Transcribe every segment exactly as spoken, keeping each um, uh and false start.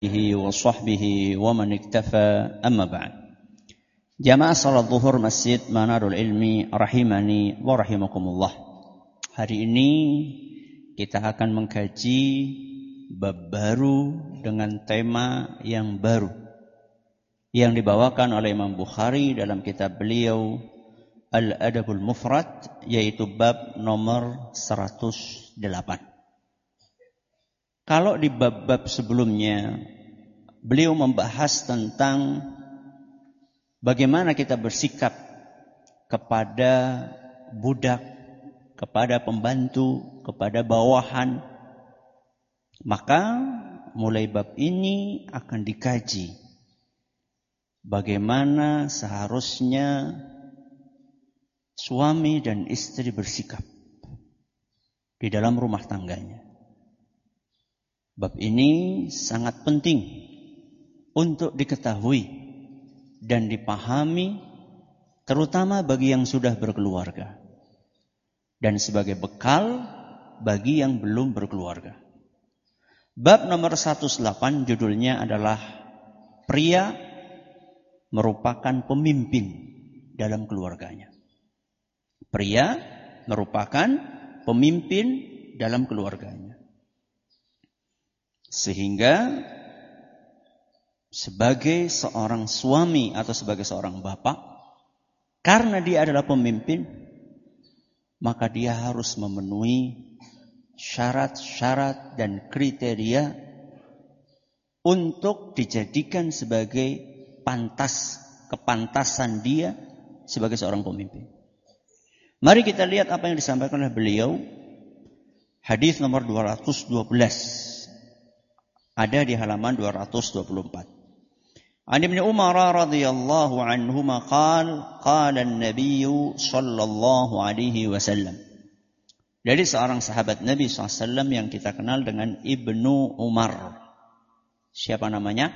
wa sahbihi wa man iktafa amma ba'd. Jamaah salat zuhur Masjid Manarul Ilmi rahimani wa rahimakumullah. Hari ini kita akan mengkaji bab baru dengan tema yang baru yang dibawakan oleh Imam Bukhari dalam kitab beliau Al-Adabul Mufrad, yaitu bab nomor seratus delapan. Kalau di bab-bab sebelumnya beliau membahas tentang bagaimana kita bersikap kepada budak, kepada pembantu, kepada bawahan, maka mulai bab ini akan dikaji bagaimana seharusnya suami dan istri bersikap di dalam rumah tangganya. Bab ini sangat penting untuk diketahui dan dipahami, terutama bagi yang sudah berkeluarga dan sebagai bekal bagi yang belum berkeluarga. Bab nomor seratus delapan judulnya adalah pria merupakan pemimpin dalam keluarganya. Pria merupakan pemimpin dalam keluarganya. Sehingga sebagai seorang suami atau sebagai seorang bapak, karena dia adalah pemimpin, maka dia harus memenuhi syarat-syarat dan kriteria untuk dijadikan sebagai pantas, kepantasan dia sebagai seorang pemimpin. Mari kita lihat apa yang disampaikan oleh beliau. Hadis nomor dua ratus dua belas. Ada di halaman dua ratus dua puluh empat. An Ibnu Umar radhiyallahu anhuma qala qala an-nabiy sallallahu alaihi wasallam. Dari seorang sahabat Nabi sallallahu alaihi wasallam yang kita kenal dengan Ibnu Umar. Siapa namanya?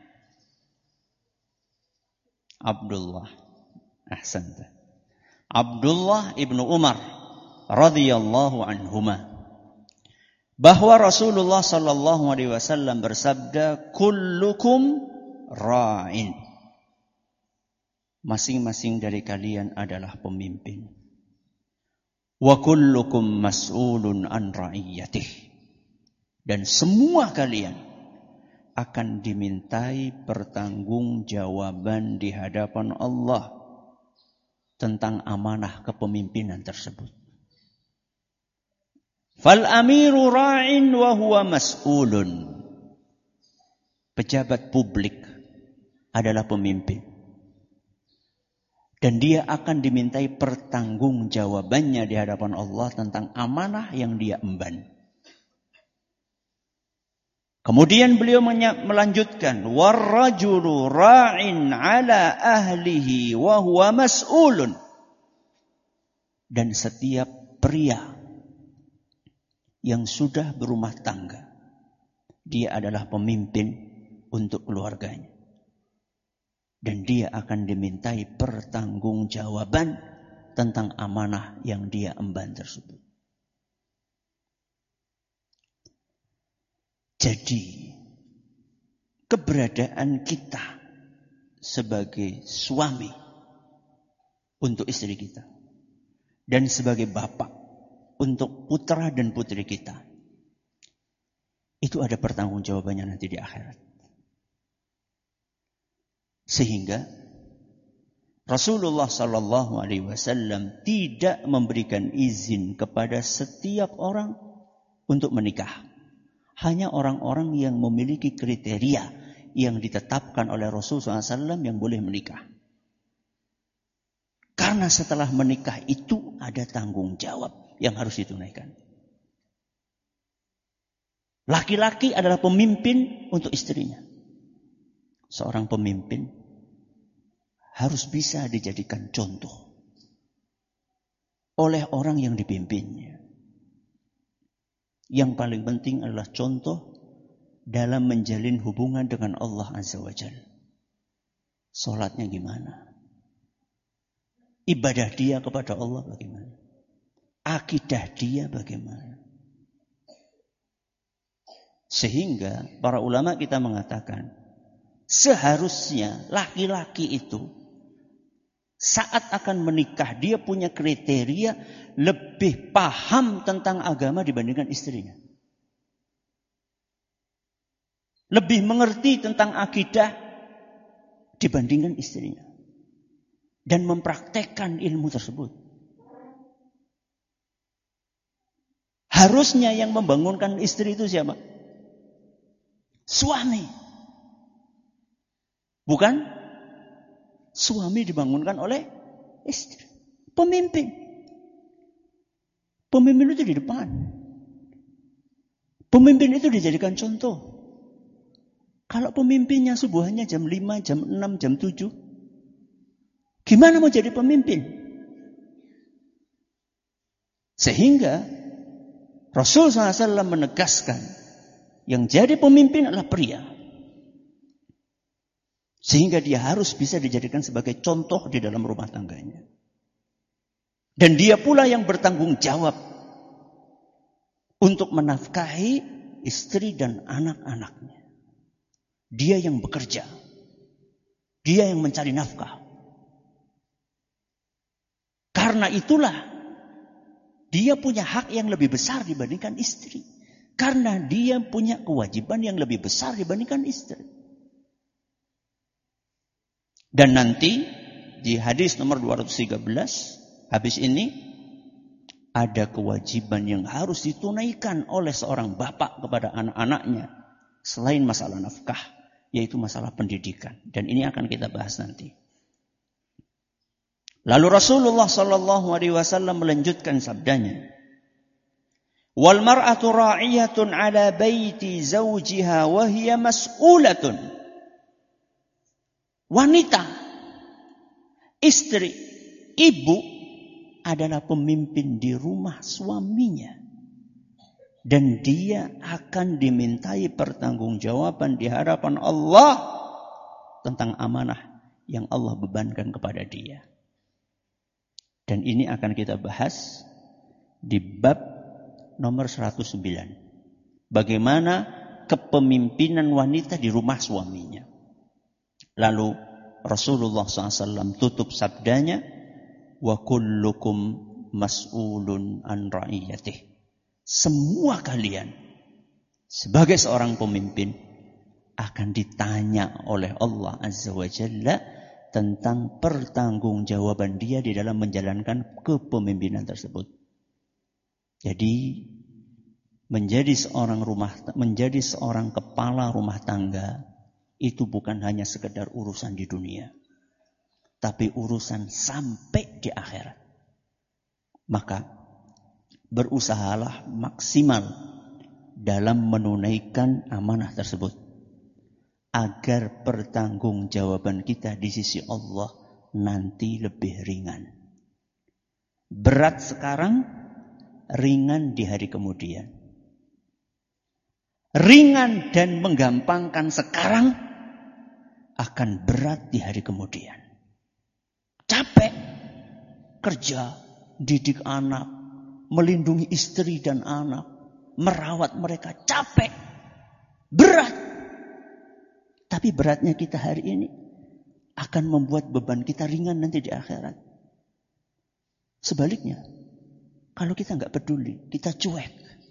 Abdullah. Ahsanta. Abdullah Ibnu Umar radhiyallahu anhuma. Bahwa Rasulullah sallallahu alaihi wasallam bersabda, kullukum ra'in. Masing-masing dari kalian adalah pemimpin. Wa kullukum mas'ulun an ra'iyyatih. Dan semua kalian akan dimintai pertanggungjawaban di hadapan Allah tentang amanah kepemimpinan tersebut. Fal amiru ra'in wa huwa mas'ulun. Pejabat publik adalah pemimpin. Dan dia akan dimintai pertanggungjawabannya di hadapan Allah tentang amanah yang dia emban. Kemudian beliau melanjutkan, warrajulu ra'in ala ahlihi wa huwa mas'ulun. Dan setiap pria yang sudah berumah tangga, dia adalah pemimpin untuk keluarganya. Dan dia akan dimintai pertanggungjawaban tentang amanah yang dia emban tersebut. Jadi, keberadaan kita sebagai suami untuk istri kita dan sebagai bapak untuk putra dan putri kita, itu ada pertanggungjawabannya nanti di akhirat. Sehingga Rasulullah sallallahu alaihi wasallam tidak memberikan izin kepada setiap orang untuk menikah. Hanya orang-orang yang memiliki kriteria yang ditetapkan oleh Rasulullah sallallahu alaihi wasallam yang boleh menikah. Karena setelah menikah itu ada tanggung jawab yang harus ditunaikan. Laki-laki adalah pemimpin untuk istrinya. Seorang pemimpin harus bisa dijadikan contoh oleh orang yang dipimpinnya. Yang paling penting adalah contoh dalam menjalin hubungan dengan Allah Azza wa Jalla. Salatnya gimana? Ibadah dia kepada Allah bagaimana? Akidah dia bagaimana? Sehingga para ulama kita mengatakan, seharusnya laki-laki itu saat akan menikah dia punya kriteria lebih paham tentang agama dibandingkan istrinya. Lebih mengerti tentang akidah dibandingkan istrinya. Dan mempraktekkan ilmu tersebut. Harusnya yang membangunkan istri itu siapa? Suami. Bukan suami dibangunkan oleh istri. Pemimpin. Pemimpin itu di depan. Pemimpin itu dijadikan contoh. Kalau pemimpinnya subuhannya jam lima, jam enam, jam tujuh. Gimana mau jadi pemimpin? Sehingga Rasul shallallahu alaihi wasallam menegaskan yang jadi pemimpin adalah pria. Sehingga dia harus bisa dijadikan sebagai contoh di dalam rumah tangganya. Dan dia pula yang bertanggung jawab untuk menafkahi istri dan anak-anaknya. Dia yang bekerja. Dia yang mencari nafkah. Karena itulah dia punya hak yang lebih besar dibandingkan istri. Karena dia punya kewajiban yang lebih besar dibandingkan istri. Dan nanti di hadis nomor dua ratus tiga belas, habis ini ada kewajiban yang harus ditunaikan oleh seorang bapak kepada anak-anaknya selain masalah nafkah, yaitu masalah pendidikan. Dan ini akan kita bahas nanti. Lalu Rasulullah sallallahu alaihi wasallam melanjutkan sabdanya, "Wal mar'atu ra'iyatun 'ala baiti zawjiha wa hiya mas'ulatun." Wanita, istri, ibu adalah pemimpin di rumah suaminya. Dan dia akan dimintai pertanggungjawaban di hadapan Allah tentang amanah yang Allah bebankan kepada dia. Dan ini akan kita bahas di bab nomor seratus sembilan. Bagaimana kepemimpinan wanita di rumah suaminya. Lalu Rasulullah shallallahu alaihi wasallam tutup sabdanya, "Wa kullukum mas'ulun an ra'iyatih." Semua kalian sebagai seorang pemimpin akan ditanya oleh Allah Azza wa Jalla tentang pertanggungjawaban dia di dalam menjalankan kepemimpinan tersebut. Jadi menjadi seorang rumah menjadi seorang kepala rumah tangga itu bukan hanya sekedar urusan di dunia, tapi urusan sampai di akhirat. Maka berusahalah maksimal dalam menunaikan amanah tersebut agar pertanggungjawaban kita di sisi Allah nanti lebih ringan. Berat sekarang, ringan di hari kemudian. Ringan dan menggampangkan sekarang akan berat di hari kemudian. Capek kerja, didik anak, melindungi istri dan anak, merawat mereka, capek, berat. Tapi beratnya kita hari ini akan membuat beban kita ringan nanti di akhirat. Sebaliknya, kalau kita nggak peduli, kita cuek,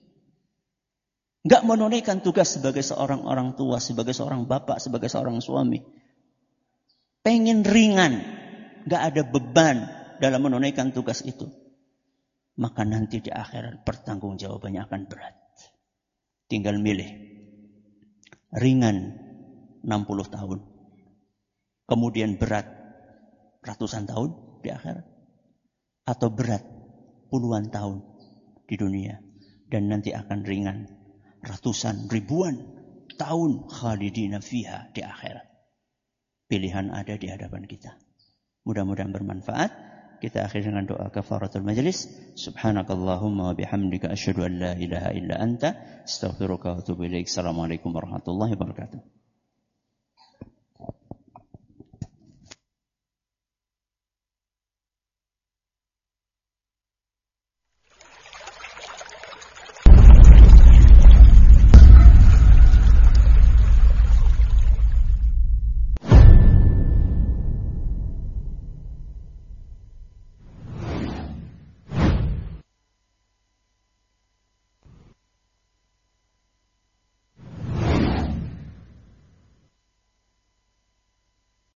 nggak menunaikan tugas sebagai seorang orang tua, sebagai seorang bapak, sebagai seorang suami, pengen ringan, nggak ada beban dalam menunaikan tugas itu, maka nanti di akhirat pertanggungjawabannya akan berat. Tinggal milih. Ringan enam puluh tahun. Kemudian berat ratusan tahun di akhirat. Atau berat puluhan tahun di dunia. Dan nanti akan ringan ratusan ribuan tahun khalidina fiha di akhirat. Pilihan ada di hadapan kita. Mudah-mudahan bermanfaat. Kita akhiri dengan doa kafaratul majlis. Subhanakallahumma wa bihamdika asyhadu an la ilaha illa anta astaghfiruka wa atubu ilaik. Assalamualaikum warahmatullahi wabarakatuh.